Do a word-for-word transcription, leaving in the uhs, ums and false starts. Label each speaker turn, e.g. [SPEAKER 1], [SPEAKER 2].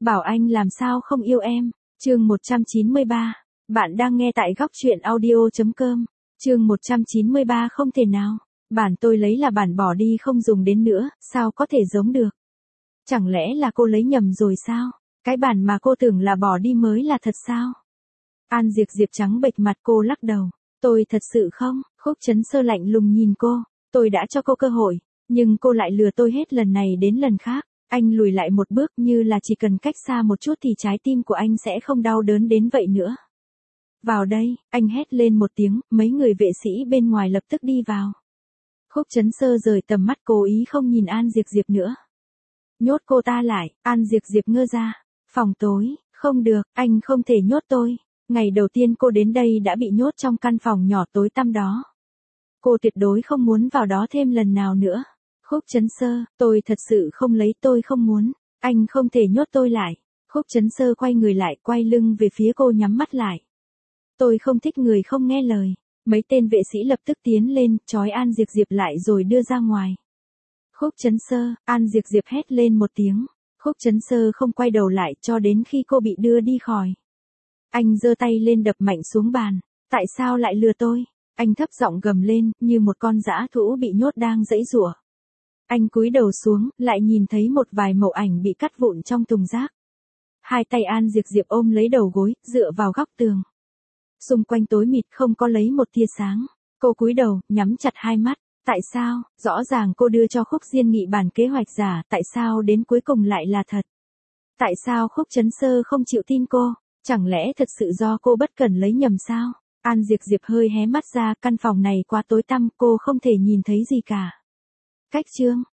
[SPEAKER 1] Bảo anh làm sao không yêu em. Chương một trăm chín mươi ba. Bạn đang nghe tại góc truyện audio chấm com. Chương một trăm chín mươi ba không thể nào. Bản tôi lấy là bản bỏ đi không dùng đến nữa, sao có thể giống được? Chẳng lẽ là cô lấy nhầm rồi sao? Cái bản mà cô tưởng là bỏ đi mới là thật sao? An Diệp Diệp trắng bệch mặt, cô lắc đầu. Tôi thật sự không. Khúc Chấn Sơ lạnh lùng nhìn cô. Tôi đã cho cô cơ hội, nhưng cô lại lừa tôi hết lần này đến lần khác. Anh lùi lại một bước, như là chỉ cần cách xa một chút thì trái tim của anh sẽ không đau đớn đến vậy nữa. Vào đây, anh hét lên một tiếng, mấy người vệ sĩ bên ngoài lập tức đi vào. Khúc Chấn Sơ rời tầm mắt, cố ý không nhìn An Diệp Diệp nữa. Nhốt cô ta lại. An Diệp Diệp ngơ ra. Phòng tối. Không được, anh không thể nhốt tôi. Ngày đầu tiên cô đến đây đã bị nhốt trong căn phòng nhỏ tối tăm đó. Cô tuyệt đối không muốn vào đó thêm lần nào nữa. Khúc Chấn Sơ, tôi thật sự không lấy, tôi không muốn. Anh không thể nhốt tôi lại. Khúc Chấn Sơ quay người lại, quay lưng về phía cô, nhắm mắt lại. Tôi không thích người không nghe lời. Mấy tên vệ sĩ lập tức tiến lên, trói An Diệp Diệp lại rồi đưa ra ngoài. Khúc Chấn Sơ, An Diệp Diệp hét lên một tiếng. Khúc Chấn Sơ không quay đầu lại cho đến khi cô bị đưa đi khỏi. Anh giơ tay lên đập mạnh xuống bàn. Tại sao lại lừa tôi? Anh thấp giọng gầm lên, như một con dã thú bị nhốt đang giãy giụa. Anh cúi đầu xuống, lại nhìn thấy một vài mẩu ảnh bị cắt vụn trong thùng rác. Hai tay An Diệp Diệp ôm lấy đầu gối, dựa vào góc tường. Xung quanh tối mịt, không có lấy một tia sáng. Cô cúi đầu, nhắm chặt hai mắt. Tại sao? Rõ ràng cô đưa cho Khúc Diên Nghị bản kế hoạch giả, tại sao đến cuối cùng lại là thật? Tại sao Khúc Chấn Sơ không chịu tin cô? Chẳng lẽ thật sự do cô bất cẩn lấy nhầm sao? An Diệp Diệp hơi hé mắt ra, căn phòng này quá tối tăm, cô không thể nhìn thấy gì cả. Cách chương.